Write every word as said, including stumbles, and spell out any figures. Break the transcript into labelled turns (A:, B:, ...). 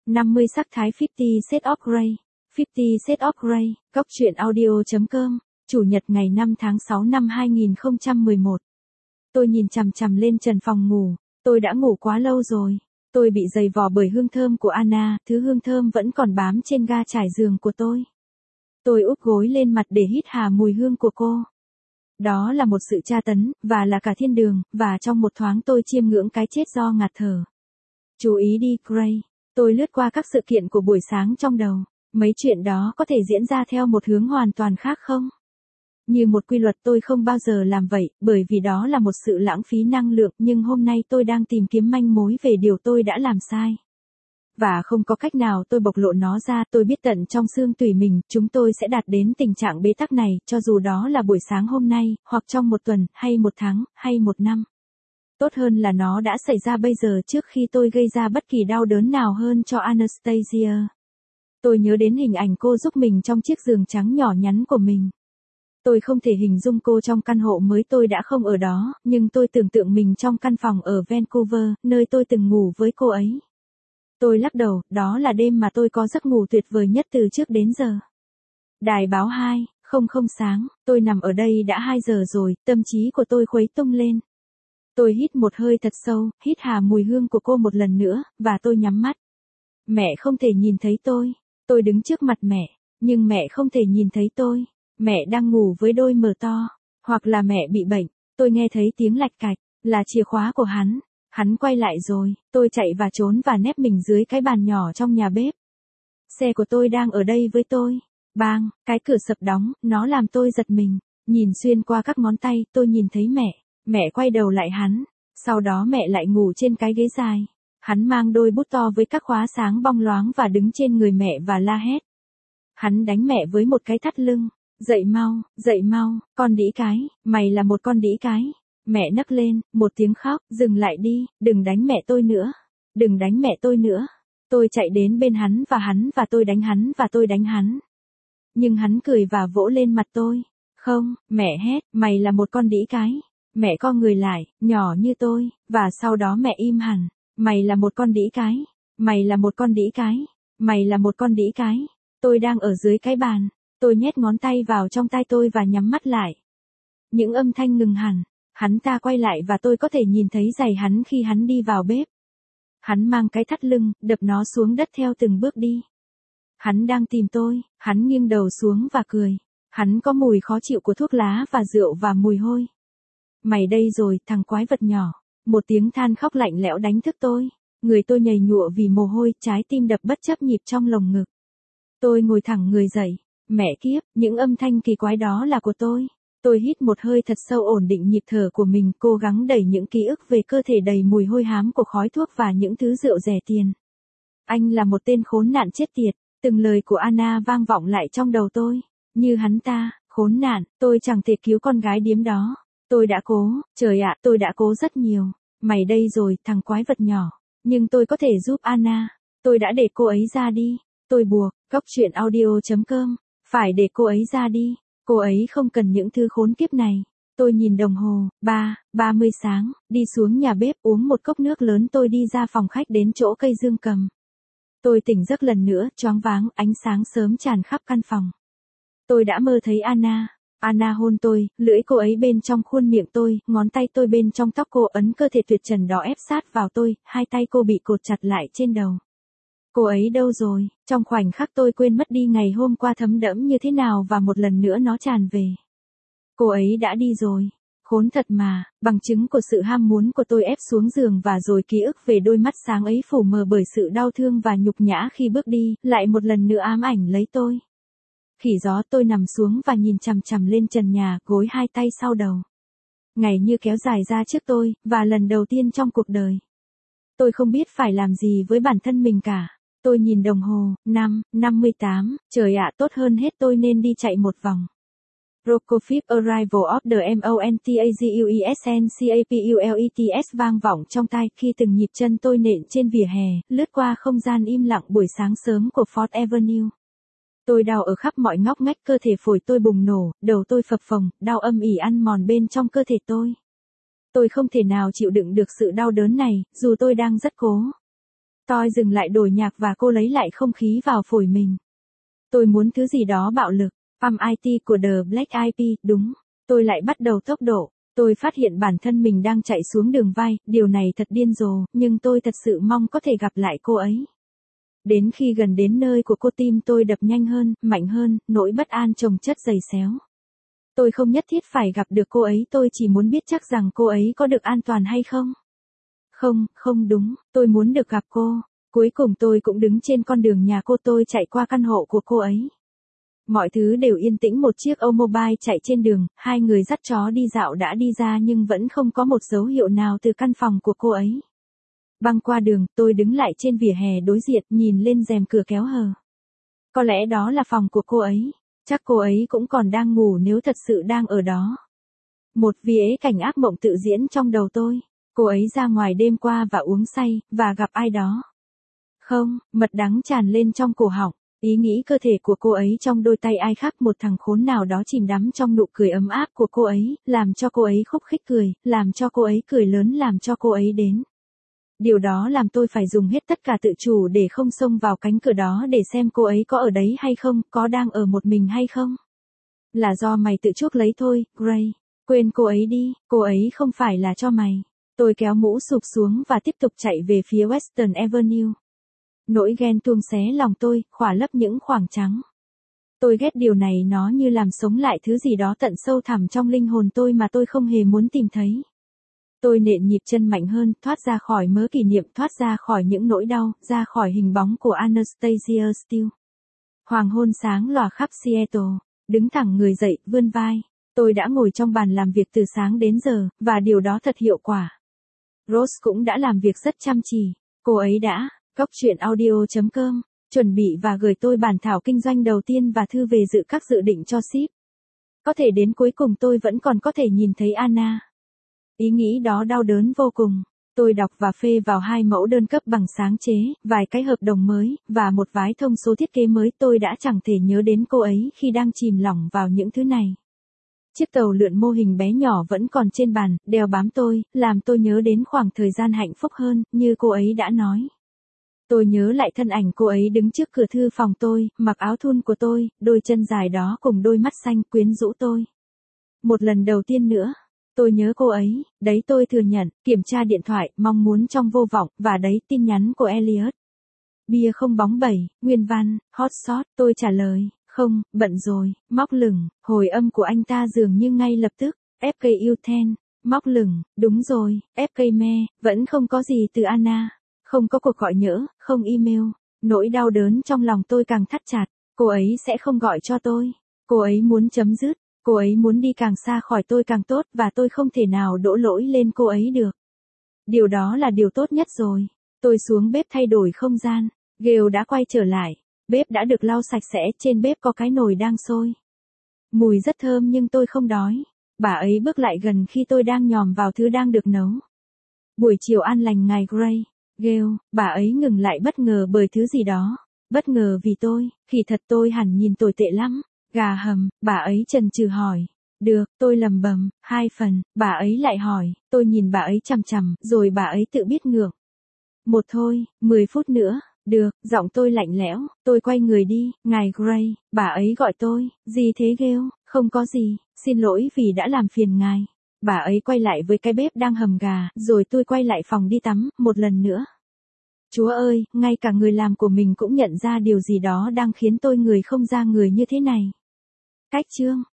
A: năm mươi sắc thái fifty Shades of Grey. fifty Shades of Grey, góc truyện audio.com, Chủ nhật ngày năm tháng sáu năm hai nghìn không trăm mười một. Tôi nhìn chằm chằm lên trần phòng ngủ, tôi đã ngủ quá lâu rồi. Tôi bị dày vò bởi hương thơm của Anna, thứ hương thơm vẫn còn bám trên ga trải giường của tôi. Tôi úp gối lên mặt để hít hà mùi hương của cô. Đó là một sự tra tấn, và là cả thiên đường, và trong một thoáng tôi chiêm ngưỡng cái chết do ngạt thở. Chú ý đi, Gray. Tôi lướt qua các sự kiện của buổi sáng trong đầu. Mấy chuyện đó có thể diễn ra theo một hướng hoàn toàn khác không? Như một quy luật tôi không bao giờ làm vậy, bởi vì đó là một sự lãng phí năng lượng, nhưng hôm nay tôi đang tìm kiếm manh mối về điều tôi đã làm sai. Và không có cách nào tôi bộc lộ nó ra, tôi biết tận trong xương tủy mình, chúng tôi sẽ đạt đến tình trạng bế tắc này, cho dù đó là buổi sáng hôm nay, hoặc trong một tuần, hay một tháng, hay một năm. Tốt hơn là nó đã xảy ra bây giờ trước khi tôi gây ra bất kỳ đau đớn nào hơn cho Anastasia. Tôi nhớ đến hình ảnh cô giúp mình trong chiếc giường trắng nhỏ nhắn của mình. Tôi không thể hình dung cô trong căn hộ mới tôi đã không ở đó, nhưng tôi tưởng tượng mình trong căn phòng ở Vancouver, nơi tôi từng ngủ với cô ấy. Tôi lắc đầu, đó là đêm mà tôi có giấc ngủ tuyệt vời nhất từ trước đến giờ. Đài báo hai, không không sáng, tôi nằm ở đây đã hai giờ rồi, tâm trí của tôi khuấy tung lên. Tôi hít một hơi thật sâu, hít hà mùi hương của cô một lần nữa, và tôi nhắm mắt. Mẹ không thể nhìn thấy tôi. Tôi đứng trước mặt mẹ, nhưng mẹ không thể nhìn thấy tôi. Mẹ đang ngủ với đôi mờ to, hoặc là mẹ bị bệnh. Tôi nghe thấy tiếng lạch cạch, là chìa khóa của hắn. Hắn quay lại rồi, tôi chạy và trốn và nép mình dưới cái bàn nhỏ trong nhà bếp. Xe của tôi đang ở đây với tôi. Bang, cái cửa sập đóng, nó làm tôi giật mình. Nhìn xuyên qua các ngón tay, tôi nhìn thấy mẹ. Mẹ quay đầu lại hắn. Sau đó mẹ lại ngủ trên cái ghế dài. Hắn mang đôi bút to với các khóa sáng bong loáng và đứng trên người mẹ và la hét. Hắn đánh mẹ với một cái thắt lưng. Dậy mau, dậy mau, con đĩ cái, mày là một con đĩ cái. Mẹ nấc lên, một tiếng khóc, dừng lại đi, đừng đánh mẹ tôi nữa. Đừng đánh mẹ tôi nữa. Tôi chạy đến bên hắn và hắn và tôi đánh hắn và tôi đánh hắn. Nhưng hắn cười và vỗ lên mặt tôi. Không, mẹ hét, mày là một con đĩ cái. Mẹ co người lại, nhỏ như tôi, và sau đó mẹ im hẳn. Mày là một con đĩ cái. Mày là một con đĩ cái. Mày là một con đĩ cái. Tôi đang ở dưới cái bàn. Tôi nhét ngón tay vào trong tai tôi và nhắm mắt lại. Những âm thanh ngừng hẳn. Hắn ta quay lại và tôi có thể nhìn thấy giày hắn khi hắn đi vào bếp. Hắn mang cái thắt lưng, đập nó xuống đất theo từng bước đi. Hắn đang tìm tôi, hắn nghiêng đầu xuống và cười. Hắn có mùi khó chịu của thuốc lá và rượu và mùi hôi. Mày đây rồi, thằng quái vật nhỏ. Một tiếng than khóc lạnh lẽo đánh thức tôi. Người tôi nhầy nhụa vì mồ hôi, trái tim đập bất chấp nhịp trong lồng ngực. Tôi ngồi thẳng người dậy. Mẹ kiếp, những âm thanh kỳ quái đó là của tôi. Tôi hít một hơi thật sâu ổn định nhịp thở của mình, cố gắng đẩy những ký ức về cơ thể đầy mùi hôi hám của khói thuốc và những thứ rượu rẻ tiền. Anh là một tên khốn nạn chết tiệt, từng lời của Anna vang vọng lại trong đầu tôi. Như hắn ta, khốn nạn, tôi chẳng thể cứu con gái điếm đó. Tôi đã cố, trời ạ, tôi đã cố rất nhiều. Mày đây rồi, thằng quái vật nhỏ. Nhưng tôi có thể giúp Anna. Tôi đã để cô ấy ra đi. Tôi buộc, góc truyện audio.com. Phải để cô ấy ra đi. Cô ấy không cần những thứ khốn kiếp này. Tôi nhìn đồng hồ, ba, ba mươi sáng, đi xuống nhà bếp uống một cốc nước lớn, tôi đi ra phòng khách đến chỗ cây dương cầm. Tôi tỉnh giấc lần nữa, choáng váng, ánh sáng sớm tràn khắp căn phòng. Tôi đã mơ thấy Anna. Anna hôn tôi, lưỡi cô ấy bên trong khuôn miệng tôi, ngón tay tôi bên trong tóc cô, ấn cơ thể tuyệt trần đó ép sát vào tôi, hai tay cô bị cột chặt lại trên đầu. Cô ấy đâu rồi? Trong khoảnh khắc tôi quên mất đi ngày hôm qua thấm đẫm như thế nào và một lần nữa nó tràn về. Cô ấy đã đi rồi. Khốn thật mà, bằng chứng của sự ham muốn của tôi ép xuống giường và rồi ký ức về đôi mắt sáng ấy phủ mờ bởi sự đau thương và nhục nhã khi bước đi, lại một lần nữa ám ảnh lấy tôi. Khỉ gió, tôi nằm xuống và nhìn chằm chằm lên trần nhà, gối hai tay sau đầu. Ngày như kéo dài ra trước tôi, và lần đầu tiên trong cuộc đời. Tôi không biết phải làm gì với bản thân mình cả. Tôi nhìn đồng hồ, năm, năm mươi tám, trời ạ, tốt hơn hết tôi nên đi chạy một vòng. Prokofiev Arrival of the MontaguesnCapulet's vang vọng trong tai khi từng nhịp chân tôi nện trên vỉa hè, lướt qua không gian im lặng buổi sáng sớm của Fort Avenue. Tôi đau ở khắp mọi ngóc ngách, cơ thể phổi tôi bùng nổ, đầu tôi phập phồng, đau âm ỉ ăn mòn bên trong cơ thể tôi. Tôi không thể nào chịu đựng được sự đau đớn này, dù tôi đang rất cố. Tôi dừng lại đổi nhạc và cô lấy lại không khí vào phổi mình. Tôi muốn thứ gì đó bạo lực. Pump i tê của The Black Eyed Peas, đúng. Tôi lại bắt đầu tốc độ. Tôi phát hiện bản thân mình đang chạy xuống đường vai, điều này thật điên rồ, nhưng tôi thật sự mong có thể gặp lại cô ấy. Đến khi gần đến nơi của cô, tim tôi đập nhanh hơn, mạnh hơn, nỗi bất an chồng chất dày xéo. Tôi không nhất thiết phải gặp được cô ấy, tôi chỉ muốn biết chắc rằng cô ấy có được an toàn hay không. Không, không đúng, tôi muốn được gặp cô. Cuối cùng tôi cũng đứng trên con đường nhà cô, tôi chạy qua căn hộ của cô ấy. Mọi thứ đều yên tĩnh, một chiếc Omobile chạy trên đường, hai người dắt chó đi dạo đã đi ra nhưng vẫn không có một dấu hiệu nào từ căn phòng của cô ấy. Băng qua đường, tôi đứng lại trên vỉa hè đối diện, nhìn lên rèm cửa kéo hờ. Có lẽ đó là phòng của cô ấy. Chắc cô ấy cũng còn đang ngủ nếu thật sự đang ở đó. Một viễn cảnh ác mộng tự diễn trong đầu tôi. Cô ấy ra ngoài đêm qua và uống say, và gặp ai đó. Không, mật đắng tràn lên trong cổ họng. Ý nghĩ cơ thể của cô ấy trong đôi tay ai khác, một thằng khốn nào đó chìm đắm trong nụ cười ấm áp của cô ấy, làm cho cô ấy khúc khích cười, làm cho cô ấy cười lớn, làm cho cô ấy đến. Điều đó làm tôi phải dùng hết tất cả tự chủ để không xông vào cánh cửa đó để xem cô ấy có ở đấy hay không, có đang ở một mình hay không. Là do mày tự chuốc lấy thôi, Gray. Quên cô ấy đi, cô ấy không phải là cho mày. Tôi kéo mũ sụp xuống và tiếp tục chạy về phía Western Avenue. Nỗi ghen tuông xé lòng tôi, khỏa lấp những khoảng trắng. Tôi ghét điều này, nó như làm sống lại thứ gì đó tận sâu thẳm trong linh hồn tôi mà tôi không hề muốn tìm thấy. Tôi nện nhịp chân mạnh hơn, thoát ra khỏi mớ kỷ niệm, thoát ra khỏi những nỗi đau, ra khỏi hình bóng của Anastasia Steele. Hoàng hôn sáng lòa khắp Seattle, đứng thẳng người dậy, vươn vai. Tôi đã ngồi trong bàn làm việc từ sáng đến giờ, và điều đó thật hiệu quả. Rose cũng đã làm việc rất chăm chỉ. Cô ấy đã, cóc truyện audio chấm com, chuẩn bị và gửi tôi bản thảo kinh doanh đầu tiên và thư về dự các dự định cho ship. Có thể đến cuối cùng tôi vẫn còn có thể nhìn thấy Anna. Ý nghĩ đó đau đớn vô cùng. Tôi đọc và phê vào hai mẫu đơn cấp bằng sáng chế, vài cái hợp đồng mới, và một vài thông số thiết kế mới. Tôi đã chẳng thể nhớ đến cô ấy khi đang chìm lỏng vào những thứ này. Chiếc tàu lượn mô hình bé nhỏ vẫn còn trên bàn, đeo bám tôi, làm tôi nhớ đến khoảng thời gian hạnh phúc hơn, như cô ấy đã nói. Tôi nhớ lại thân ảnh cô ấy đứng trước cửa thư phòng tôi, mặc áo thun của tôi, đôi chân dài đó cùng đôi mắt xanh quyến rũ tôi. Một lần đầu tiên nữa, tôi nhớ cô ấy, đấy tôi thừa nhận, kiểm tra điện thoại, mong muốn trong vô vọng, và đấy tin nhắn của Elliot. Bia không bóng bẩy, nguyên văn, hot shot, tôi trả lời, không, bận rồi, móc lửng, hồi âm của anh ta dường như ngay lập tức, ép ca u mười, móc lửng, đúng rồi, ép ca me, vẫn không có gì từ Anna. Không có cuộc gọi nhỡ, không email. Nỗi đau đớn trong lòng tôi càng thắt chặt. Cô ấy sẽ không gọi cho tôi. Cô ấy muốn chấm dứt. Cô ấy muốn đi càng xa khỏi tôi càng tốt, và tôi không thể nào đổ lỗi lên cô ấy được. Điều đó là điều tốt nhất rồi. Tôi xuống bếp thay đổi không gian. Gail đã quay trở lại. Bếp đã được lau sạch sẽ, trên bếp có cái nồi đang sôi. Mùi rất thơm nhưng tôi không đói. Bà ấy bước lại gần khi tôi đang nhòm vào thứ đang được nấu. Buổi chiều an lành ngài Gray. Gail, bà ấy ngừng lại bất ngờ bởi thứ gì đó. Bất ngờ vì tôi, khi thật tôi hẳn nhìn tồi tệ lắm. Gà hầm, bà ấy chần chừ hỏi. Được, tôi lầm bầm, hai phần, bà ấy lại hỏi, tôi nhìn bà ấy chằm chằm, rồi bà ấy tự biết ngượng. Một thôi, mười phút nữa, được, giọng tôi lạnh lẽo, tôi quay người đi, ngài Gray, bà ấy gọi tôi, gì thế Gail, không có gì, xin lỗi vì đã làm phiền ngài. Bà ấy quay lại với cái bếp đang hầm gà, rồi tôi quay lại phòng đi tắm, một lần nữa. Chúa ơi, ngay cả người làm của mình cũng nhận ra điều gì đó đang khiến tôi người không ra người như thế này. Cách chương